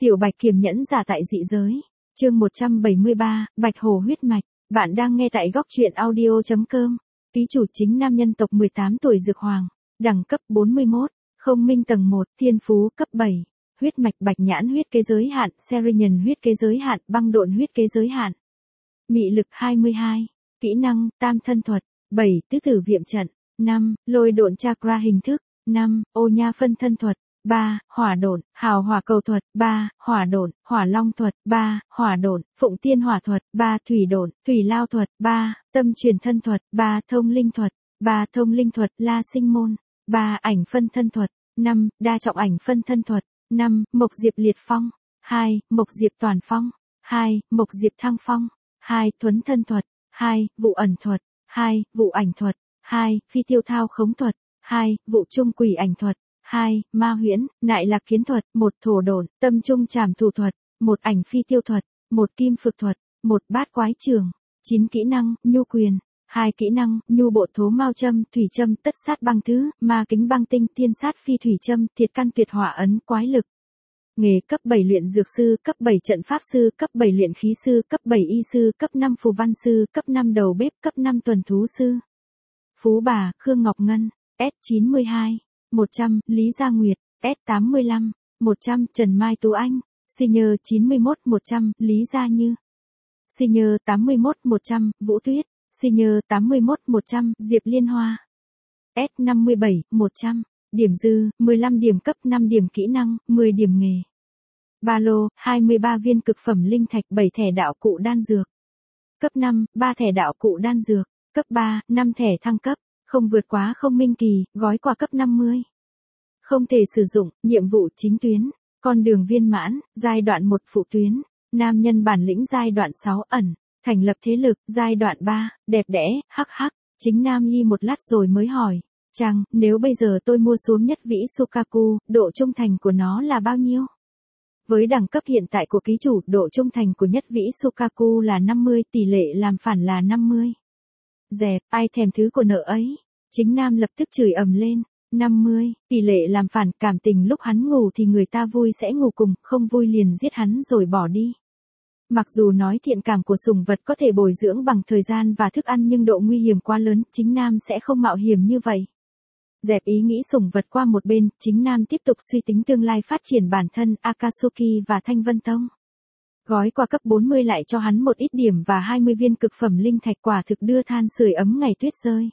Tiểu Bạch kiềm nhẫn giả tại dị giới. Chương 173, Bạch Hồ huyết mạch. Bạn đang nghe tại góc truyện audio.com. Ký chủ chính nam nhân tộc 18 tuổi Dược Hoàng. Đẳng cấp 41. Không minh tầng 1. Thiên phú cấp 7. Huyết mạch bạch nhãn huyết kế giới hạn. Serian huyết kế giới hạn. Băng độn huyết kế giới hạn. Mị lực 22. Kỹ năng tam thân thuật. 7. Tứ tử việm trận. 5. Lôi độn chakra hình thức. 5. Ô nha phân thân thuật. 3. Hỏa độn, hào hỏa cầu thuật. 3. Hỏa độn, hỏa long thuật. 3. Hỏa độn, phụng tiên hỏa thuật. 3. Thủy độn, thủy lao thuật. 3. Tâm truyền thân thuật. 3. Thông linh thuật. 3. Thông linh thuật, la sinh môn. 3. Ảnh phân thân thuật. 5. Đa trọng ảnh phân thân thuật. 5. Mộc diệp liệt phong. 2. Mộc diệp toàn phong. 2. Mộc diệp thăng phong. 2. Thuấn thân thuật. 2. Vụ ẩn thuật. 2. Vụ ảnh thuật. 2. Phi tiêu thao khống thuật. 2. Vụ trung quỷ ảnh thuật. 2. Ma huyễn, nại lạc kiến thuật. 1. Thổ độn, tâm trung trảm thủ thuật. 1. Ảnh phi tiêu thuật. 1. Kim phược thuật. 1. Bát quái trường. 9 kỹ năng, nhu quyền. 2 kỹ năng, nhu bộ thố mao châm, thủy châm, tất sát băng thứ, ma kính băng tinh, thiên sát phi thủy châm, thiệt căn tuyệt hỏa ấn, quái lực. Nghề cấp 7 luyện dược sư, cấp 7 trận pháp sư, cấp 7 luyện khí sư, cấp 7 y sư, cấp 5 phù văn sư, cấp 5 đầu bếp, cấp 5 tuần thú sư. Phú bà, Khương Ngọc Ngân, S92. 100, Lý Gia Nguyệt, S85, 100, Trần Mai Tú Anh, Senior 91, 100, Lý Gia Như, Senior 81, 100, Vũ Tuyết, Senior 81, 100, Diệp Liên Hoa, S57, 100, điểm dư, 15 điểm cấp 5 điểm kỹ năng, 10 điểm nghề. Ba lô, 23 viên cực phẩm linh thạch, 7 thẻ đạo cụ đan dược. Cấp 5, 3 thẻ đạo cụ đan dược. Cấp 3, 5 thẻ thăng cấp. Không vượt quá không minh kỳ, gói quà cấp 50. Không thể sử dụng, nhiệm vụ chính tuyến, con đường viên mãn, giai đoạn 1 phụ tuyến, nam nhân bản lĩnh giai đoạn 6 ẩn, thành lập thế lực, giai đoạn 3, đẹp đẽ, hắc hắc, chính nam y một lát rồi mới hỏi, chàng, nếu bây giờ tôi mua xuống nhất vĩ Sukaku, độ trung thành của nó là bao nhiêu? Với đẳng cấp hiện tại của ký chủ, độ trung thành của nhất vĩ Sukaku là 50, tỷ lệ làm phản là 50. Dẹp, ai thèm thứ của nợ ấy. Chính nam lập tức chửi ầm lên. 50, tỷ lệ làm phản, cảm tình lúc hắn ngủ thì người ta vui sẽ ngủ cùng, không vui liền giết hắn rồi bỏ đi. Mặc dù nói thiện cảm của sủng vật có thể bồi dưỡng bằng thời gian và thức ăn nhưng độ nguy hiểm quá lớn, chính nam sẽ không mạo hiểm như vậy. Dẹp ý nghĩ sủng vật qua một bên, chính nam tiếp tục suy tính tương lai phát triển bản thân, Akatsuki và Thanh Vân Tông. Gói quà cấp 40 lại cho hắn một ít điểm và 20 viên cực phẩm linh thạch, quả thực đưa than sưởi ấm ngày tuyết rơi.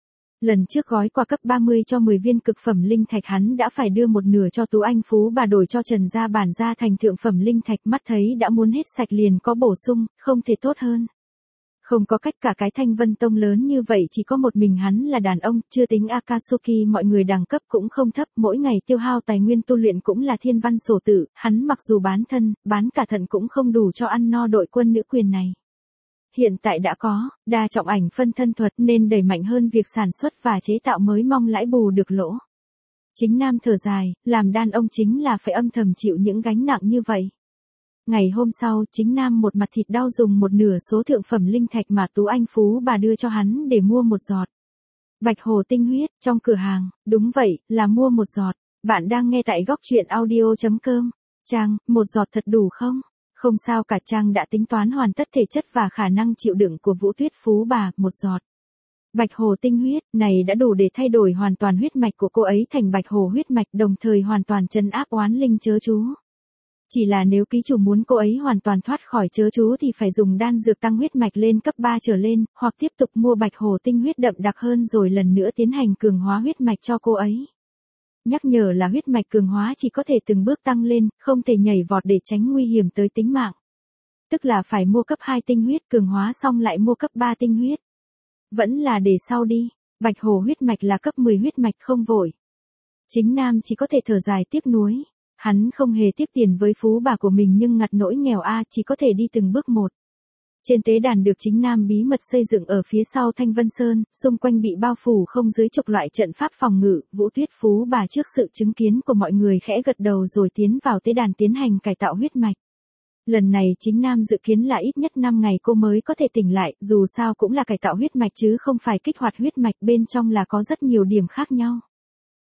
Lần trước gói quà cấp 30 cho 10 viên cực phẩm linh thạch hắn đã phải đưa một nửa cho Tú Anh Phú bà đổi cho Trần Gia Bản gia thành thượng phẩm linh thạch, mắt thấy đã muốn hết sạch liền có bổ sung, không thể tốt hơn. Không có cách, cả cái Thanh Vân Tông lớn như vậy chỉ có một mình hắn là đàn ông, chưa tính Akatsuki mọi người đẳng cấp cũng không thấp, mỗi ngày tiêu hao tài nguyên tu luyện cũng là thiên văn sổ tự, hắn mặc dù bán thân, bán cả thận cũng không đủ cho ăn no đội quân nữ quyền này. Hiện tại đã có đa trọng ảnh phân thân thuật nên đẩy mạnh hơn việc sản xuất và chế tạo mới mong lãi bù được lỗ. Chính nam thở dài, làm đàn ông chính là phải âm thầm chịu những gánh nặng như vậy. Ngày hôm sau, chính nam một mặt thịt đau dùng một nửa số thượng phẩm linh thạch mà Tú Anh Phú bà đưa cho hắn để mua một giọt Bạch Hồ tinh huyết trong cửa hàng. Đúng vậy, là mua một giọt. Bạn đang nghe tại góc truyện audio.com. Trang, một giọt thật đủ không? Không sao cả, Trang đã tính toán hoàn tất thể chất và khả năng chịu đựng của Vũ Tuyết Phú bà, một giọt Bạch Hồ tinh huyết này đã đủ để thay đổi hoàn toàn huyết mạch của cô ấy thành Bạch Hồ huyết mạch, đồng thời hoàn toàn trấn áp oán linh chớ chú. Chỉ là nếu ký chủ muốn cô ấy hoàn toàn thoát khỏi chớ chú thì phải dùng đan dược tăng huyết mạch lên cấp 3 trở lên, hoặc tiếp tục mua Bạch Hồ tinh huyết đậm đặc hơn rồi lần nữa tiến hành cường hóa huyết mạch cho cô ấy. Nhắc nhở là huyết mạch cường hóa chỉ có thể từng bước tăng lên, không thể nhảy vọt để tránh nguy hiểm tới tính mạng. Tức là phải mua cấp 2 tinh huyết cường hóa xong lại mua cấp 3 tinh huyết. Vẫn là để sau đi, Bạch Hồ huyết mạch là cấp 10 huyết mạch, không vội. Chính nam chỉ có thể thở dài tiếc nuối. Hắn không hề tiếc tiền với phú bà của mình nhưng ngặt nỗi nghèo chỉ có thể đi từng bước một. Trên tế đàn được chính nam bí mật xây dựng ở phía sau Thanh Vân Sơn, xung quanh bị bao phủ không dưới chục loại trận pháp phòng ngự, Vũ Tuyết Phú bà trước sự chứng kiến của mọi người khẽ gật đầu rồi tiến vào tế đàn tiến hành cải tạo huyết mạch. Lần này chính nam dự kiến là ít nhất 5 ngày cô mới có thể tỉnh lại, dù sao cũng là cải tạo huyết mạch chứ không phải kích hoạt huyết mạch, bên trong là có rất nhiều điểm khác nhau.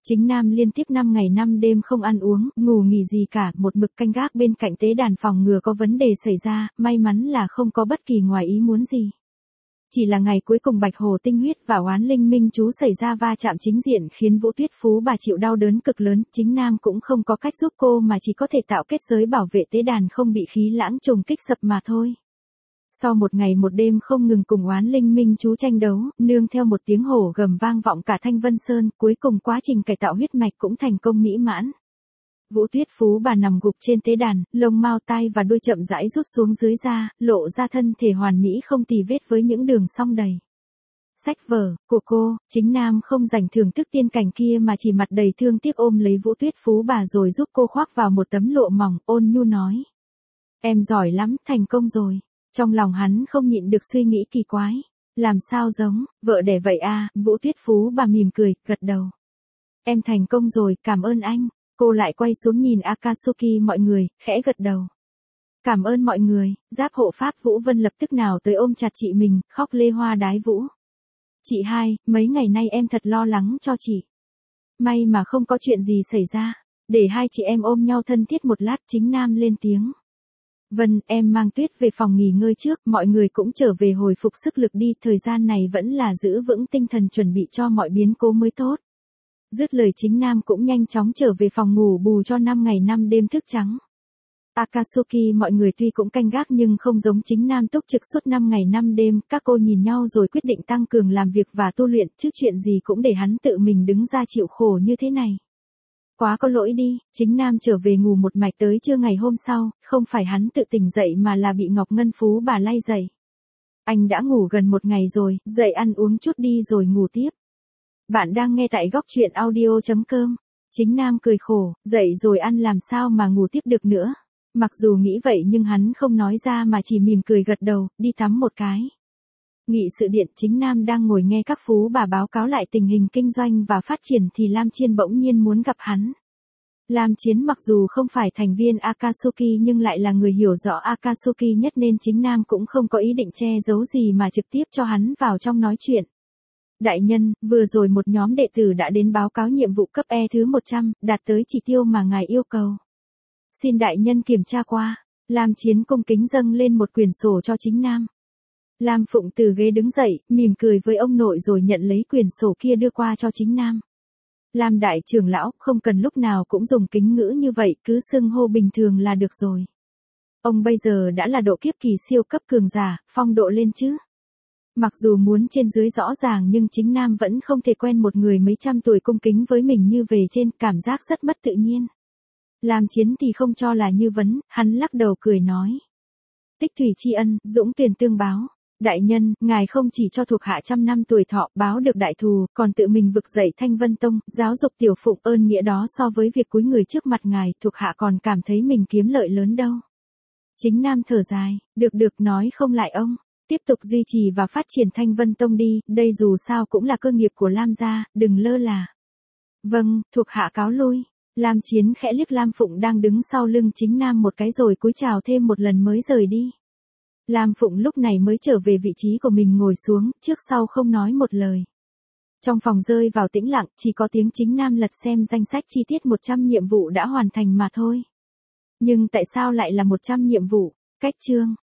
Chính Nam liên tiếp 5 ngày 5 đêm không ăn uống, ngủ nghỉ gì cả, một mực canh gác bên cạnh tế đàn phòng ngừa có vấn đề xảy ra, may mắn là không có bất kỳ ngoài ý muốn gì. Chỉ là ngày cuối cùng Bạch Hồ Tinh Huyết và Oán Linh Minh Chú xảy ra va chạm chính diện khiến Vũ Tuyết Phú bà chịu đau đớn cực lớn, Chính Nam cũng không có cách giúp cô mà chỉ có thể tạo kết giới bảo vệ tế đàn không bị khí lãng trùng kích sập mà thôi. Sau một ngày một đêm không ngừng cùng Oán Linh Minh Chú tranh đấu, nương theo một tiếng hổ gầm vang vọng cả Thanh Vân Sơn, cuối cùng quá trình cải tạo huyết mạch cũng thành công mỹ mãn. Vũ Tuyết Phú bà nằm gục trên tế đàn, lông mao tai và đuôi chậm rãi rút xuống dưới da, lộ ra thân thể hoàn mỹ không tì vết với những đường song đầy. Sách vở của cô, Chính Nam không dành thưởng thức tiên cảnh kia mà chỉ mặt đầy thương tiếc ôm lấy Vũ Tuyết Phú bà rồi giúp cô khoác vào một tấm lụa mỏng, ôn nhu nói. Em giỏi lắm, thành công rồi. Trong lòng hắn không nhịn được suy nghĩ kỳ quái. Làm sao giống, vợ đẻ vậy à, Vũ Tuyết Phú bà mỉm cười, gật đầu. Em thành công rồi, cảm ơn anh. Cô lại quay xuống nhìn Akatsuki mọi người, khẽ gật đầu. Cảm ơn mọi người, giáp hộ pháp Vũ Vân lập tức nào tới ôm chặt chị mình, khóc lê hoa đái vũ. Chị hai, mấy ngày nay em thật lo lắng cho chị. May mà không có chuyện gì xảy ra. Để hai chị em ôm nhau thân thiết một lát, Chính Nam lên tiếng. Vân, em mang Tuyết về phòng nghỉ ngơi trước, mọi người cũng trở về hồi phục sức lực đi, thời gian này vẫn là giữ vững tinh thần chuẩn bị cho mọi biến cố mới tốt. Dứt lời Chính Nam cũng nhanh chóng trở về phòng ngủ bù cho 5 ngày 5 đêm thức trắng. Akatsuki mọi người tuy cũng canh gác nhưng không giống Chính Nam túc trực suốt 5 ngày 5 đêm, các cô nhìn nhau rồi quyết định tăng cường làm việc và tu luyện, chứ chuyện gì cũng để hắn tự mình đứng ra chịu khổ như thế này. Quá có lỗi đi, Chính Nam trở về ngủ một mạch tới trưa ngày hôm sau, không phải hắn tự tỉnh dậy mà là bị Ngọc Ngân Phú bà lay dậy. Anh đã ngủ gần một ngày rồi, dậy ăn uống chút đi rồi ngủ tiếp. Bạn đang nghe tại góc truyện audio.com. Chính Nam cười khổ, dậy rồi ăn làm sao mà ngủ tiếp được nữa. Mặc dù nghĩ vậy nhưng hắn không nói ra mà chỉ mỉm cười gật đầu, đi tắm một cái. Nghị sự điện Chính Nam đang ngồi nghe các phú bà báo cáo lại tình hình kinh doanh và phát triển thì Lam Chiên bỗng nhiên muốn gặp hắn. Lam Chiến mặc dù không phải thành viên Akatsuki nhưng lại là người hiểu rõ Akatsuki nhất nên Chính Nam cũng không có ý định che giấu gì mà trực tiếp cho hắn vào trong nói chuyện. Đại nhân, vừa rồi một nhóm đệ tử đã đến báo cáo nhiệm vụ cấp E thứ 100, đạt tới chỉ tiêu mà ngài yêu cầu. Xin đại nhân kiểm tra qua. Lam Chiến cung kính dâng lên một quyển sổ cho Chính Nam. Lam Phụng từ ghế đứng dậy, mỉm cười với ông nội rồi nhận lấy quyển sổ kia đưa qua cho Chính Nam. Lam đại trưởng lão, không cần lúc nào cũng dùng kính ngữ như vậy, cứ xưng hô bình thường là được rồi. Ông bây giờ đã là độ kiếp kỳ siêu cấp cường giả, phong độ lên chứ. Mặc dù muốn trên dưới rõ ràng nhưng Chính Nam vẫn không thể quen một người mấy trăm tuổi cung kính với mình như về trên, cảm giác rất mất tự nhiên. Lam Chiến thì không cho là như vấn, hắn lắc đầu cười nói. Tích thủy tri ân, dũng tuyển tương báo. Đại nhân, ngài không chỉ cho thuộc hạ 100 năm tuổi thọ báo được đại thù, còn tự mình vực dậy Thanh Vân Tông, giáo dục tiểu phụng, ơn nghĩa đó so với việc cúi người trước mặt ngài, thuộc hạ còn cảm thấy mình kiếm lợi lớn đâu. Chính Nam thở dài, được nói không lại ông, tiếp tục duy trì và phát triển Thanh Vân Tông đi, đây dù sao cũng là cơ nghiệp của Lam gia, đừng lơ là. Vâng, thuộc hạ cáo lui. Lam Chiến khẽ liếc Lam Phụng đang đứng sau lưng Chính Nam một cái rồi cúi chào thêm một lần mới rời đi. Lam Phụng lúc này mới trở về vị trí của mình ngồi xuống, trước sau không nói một lời. Trong phòng rơi vào tĩnh lặng, chỉ có tiếng Chính Nam lật xem danh sách chi tiết 100 nhiệm vụ đã hoàn thành mà thôi. Nhưng tại sao lại là 100 nhiệm vụ? Cách chương